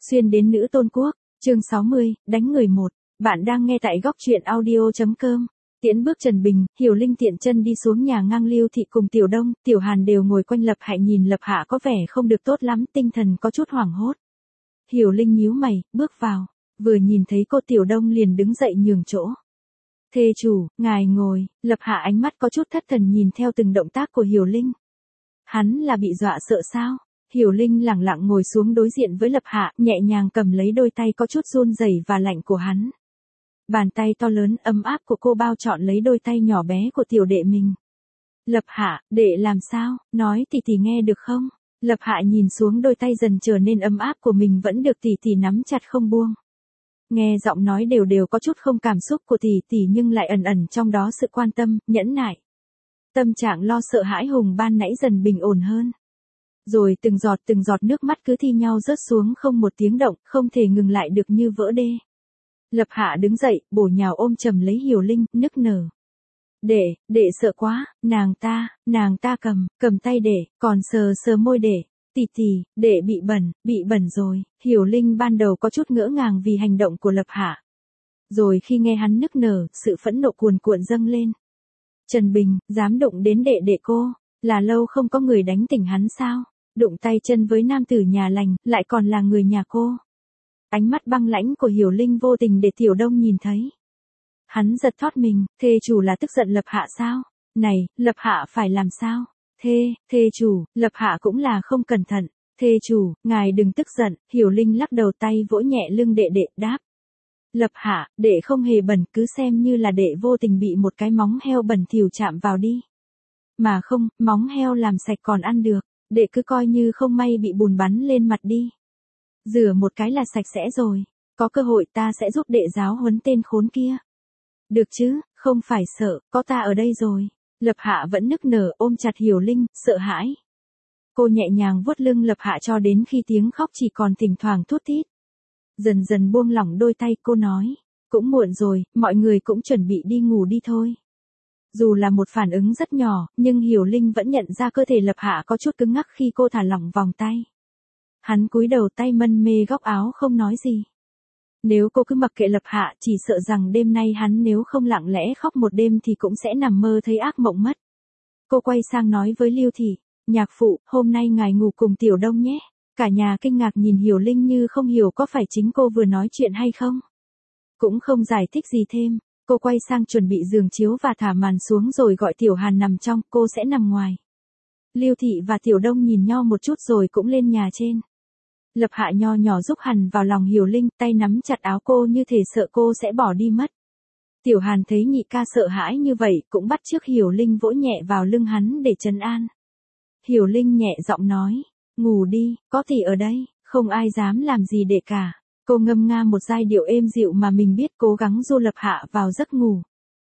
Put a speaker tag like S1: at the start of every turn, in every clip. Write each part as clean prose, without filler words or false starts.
S1: Xuyên đến nữ tôn quốc, chương 60, đánh người 1. Bạn đang nghe tại góc truyện audio.com. Tiễn bước Trần Bình, Hiểu Linh tiện chân đi xuống nhà ngang Lưu Thị cùng Tiểu Đông, Tiểu Hàn đều ngồi quanh Lập Hạ, nhìn Lập Hạ có vẻ không được tốt lắm, tinh thần có chút hoảng hốt. Hiểu Linh nhíu mày, bước vào, vừa nhìn thấy cô Tiểu Đông liền đứng dậy nhường chỗ. Thê chủ, ngài ngồi. Lập Hạ ánh mắt có chút thất thần nhìn theo từng động tác của Hiểu Linh. Hắn là bị dọa sợ sao? Hiểu Linh lẳng lặng ngồi xuống đối diện với Lập Hạ, nhẹ nhàng cầm lấy đôi tay có chút run rẩy và lạnh của hắn. Bàn tay to lớn ấm áp của cô bao trọn lấy đôi tay nhỏ bé của tiểu đệ mình. Lập Hạ, đệ làm sao? Nói tỷ tỷ nghe được không? Lập Hạ nhìn xuống đôi tay dần trở nên ấm áp của mình vẫn được tỷ tỷ nắm chặt không buông. Nghe giọng nói đều đều có chút không cảm xúc của tỷ tỷ nhưng lại ẩn ẩn trong đó sự quan tâm, nhẫn nại. Tâm trạng lo sợ hãi hùng ban nãy dần bình ổn hơn. Rồi từng giọt nước mắt cứ thi nhau rớt xuống không một tiếng động, không thể ngừng lại được như vỡ đê. Lập Hạ đứng dậy, bổ nhào ôm chầm lấy Hiểu Linh, nức nở. Đệ sợ quá, nàng ta cầm tay đệ, còn sờ môi đệ. Tỷ, đệ bị bẩn rồi. Hiểu Linh ban đầu có chút ngỡ ngàng vì hành động của Lập Hạ. Rồi khi nghe hắn nức nở, sự phẫn nộ cuồn cuộn dâng lên. Trần Bình, dám đụng đến đệ cô, là lâu không có người đánh tỉnh hắn sao? Đụng tay chân với nam tử nhà lành, lại còn là người nhà cô. Ánh mắt băng lãnh của Hiểu Linh vô tình để Tiểu Đông nhìn thấy. Hắn giật thót mình, thê chủ là tức giận Lập Hạ sao? Này, Lập Hạ phải làm sao? Thê chủ, Lập Hạ cũng là không cẩn thận. Thê chủ, ngài đừng tức giận. Hiểu Linh lắc đầu tay vỗ nhẹ lưng đệ đáp. Lập Hạ, đệ không hề bẩn, cứ xem như là đệ vô tình bị một cái móng heo bẩn thỉu chạm vào đi. Mà không, móng heo làm sạch còn ăn được, đệ cứ coi như không may bị bùn bắn lên mặt đi. Rửa một cái là sạch sẽ rồi, có cơ hội ta sẽ giúp đệ giáo huấn tên khốn kia. Được chứ, không phải sợ, có ta ở đây rồi. Lập Hạ vẫn nức nở ôm chặt Hiểu Linh, sợ hãi. Cô nhẹ nhàng vuốt lưng Lập Hạ cho đến khi tiếng khóc chỉ còn thỉnh thoảng thút thít. Dần dần buông lỏng đôi tay cô nói, cũng muộn rồi, mọi người cũng chuẩn bị đi ngủ đi thôi. Dù là một phản ứng rất nhỏ, nhưng Hiểu Linh vẫn nhận ra cơ thể Lập Hạ có chút cứng ngắc khi cô thả lỏng vòng tay. Hắn cúi đầu tay mân mê góc áo không nói gì. Nếu cô cứ mặc kệ Lập Hạ chỉ sợ rằng đêm nay hắn nếu không lặng lẽ khóc một đêm thì cũng sẽ nằm mơ thấy ác mộng mất. Cô quay sang nói với Lưu Thị, nhạc phụ, hôm nay ngài ngủ cùng Tiểu Đông nhé. Cả nhà kinh ngạc nhìn Hiểu Linh như không hiểu có phải chính cô vừa nói chuyện hay không. Cũng không giải thích gì thêm, cô quay sang chuẩn bị giường chiếu và thả màn xuống rồi gọi Tiểu Hàn nằm trong, cô sẽ nằm ngoài. Lưu Thị và Tiểu Đông nhìn nhau một chút rồi cũng lên nhà trên. Lập Hạ nho nhỏ giúp Hàn vào lòng Hiểu Linh, tay nắm chặt áo cô như thể sợ cô sẽ bỏ đi mất. Tiểu Hàn thấy nhị ca sợ hãi như vậy cũng bắt chước Hiểu Linh vỗ nhẹ vào lưng hắn để trấn an. Hiểu Linh nhẹ giọng nói, ngủ đi, có tỷ ở đây, không ai dám làm gì đệ cả. Cô ngâm nga một giai điệu êm dịu mà mình biết cố gắng du Lập Hạ vào giấc ngủ.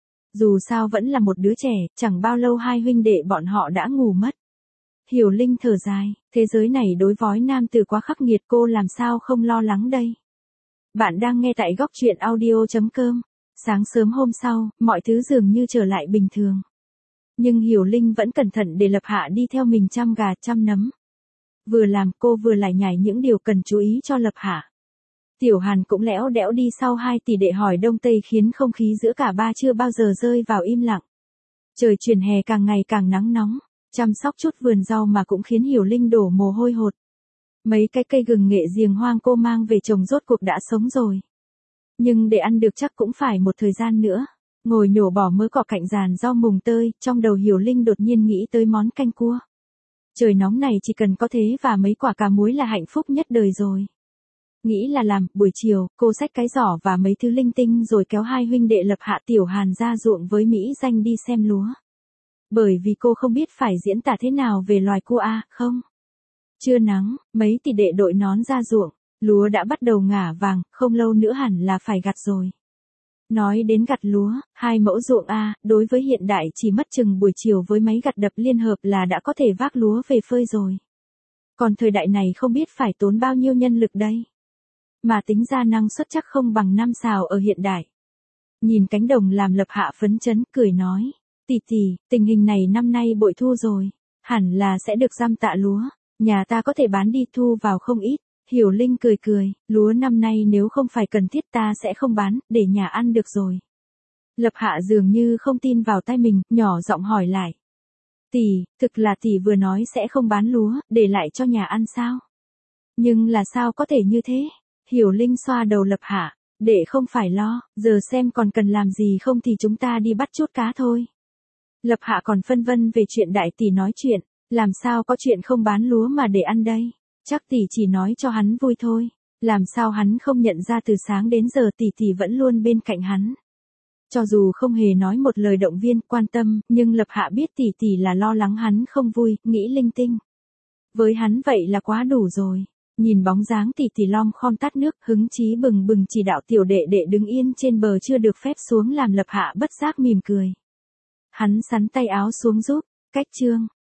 S1: Dù sao vẫn là một đứa trẻ, chẳng bao lâu hai huynh đệ bọn họ đã ngủ mất. Hiểu Linh thở dài, thế giới này đối với nam tử quá khắc nghiệt cô làm sao không lo lắng đây. Bạn đang nghe tại góc truyện audio.com. Sáng sớm hôm sau, mọi thứ dường như trở lại bình thường. Nhưng Hiểu Linh vẫn cẩn thận để Lập Hạ đi theo mình chăm gà chăm nấm. Vừa làm cô vừa lải nhải những điều cần chú ý cho Lập Hạ. Tiểu Hàn cũng lẽo đẽo đi sau hai tỷ đệ hỏi đông tây khiến không khí giữa cả ba chưa bao giờ rơi vào im lặng. Trời chuyển hè càng ngày càng nắng nóng, chăm sóc chút vườn rau mà cũng khiến Hiểu Linh đổ mồ hôi hột. Mấy cái cây gừng nghệ giềng hoang cô mang về trồng rốt cuộc đã sống rồi. Nhưng để ăn được chắc cũng phải một thời gian nữa. Ngồi nhổ bỏ mớ cỏ cạnh giàn rau mùng tơi, trong đầu Hiểu Linh đột nhiên nghĩ tới món canh cua. Trời nóng này chỉ cần có thế và mấy quả cà muối là hạnh phúc nhất đời rồi. Nghĩ là làm, buổi chiều, cô xách cái giỏ và mấy thứ linh tinh rồi kéo hai huynh đệ Lập Hạ Tiểu Hàn ra ruộng với Mỹ Danh đi xem lúa. Bởi vì cô không biết phải diễn tả thế nào về loài cua không. Trưa nắng, mấy tỷ đệ đội nón ra ruộng, lúa đã bắt đầu ngả vàng, không lâu nữa hẳn là phải gặt rồi. Nói đến gặt lúa, 2 mẫu ruộng đối với hiện đại chỉ mất chừng buổi chiều với máy gặt đập liên hợp là đã có thể vác lúa về phơi rồi. Còn thời đại này không biết phải tốn bao nhiêu nhân lực đây. Mà tính ra năng suất chắc không bằng năm xào ở hiện đại. Nhìn cánh đồng làm Lập Hạ phấn chấn, cười nói, tỷ, tình hình này năm nay bội thu rồi, hẳn là sẽ được giam tạ lúa, nhà ta có thể bán đi thu vào không ít. Hiểu Linh cười cười, lúa năm nay nếu không phải cần thiết ta sẽ không bán, để nhà ăn được rồi. Lập Hạ dường như không tin vào tai mình, nhỏ giọng hỏi lại. Tỷ, thực là tỷ vừa nói sẽ không bán lúa, để lại cho nhà ăn sao? Nhưng là sao có thể như thế? Hiểu Linh xoa đầu Lập Hạ, để không phải lo, giờ xem còn cần làm gì không thì chúng ta đi bắt chút cá thôi. Lập Hạ còn phân vân về chuyện đại tỷ nói chuyện, làm sao có chuyện không bán lúa mà để ăn đây? Chắc tỷ chỉ nói cho hắn vui thôi, làm sao hắn không nhận ra từ sáng đến giờ tỷ tỷ vẫn luôn bên cạnh hắn. Cho dù không hề nói một lời động viên, quan tâm, nhưng Lập Hạ biết tỷ tỷ là lo lắng hắn không vui, nghĩ linh tinh. Với hắn vậy là quá đủ rồi. Nhìn bóng dáng tỷ tỷ lom khom tát nước, hứng chí bừng bừng chỉ đạo tiểu đệ đệ đứng yên trên bờ chưa được phép xuống làm Lập Hạ bất giác mỉm cười. Hắn sắn tay áo xuống giúp, cách chương.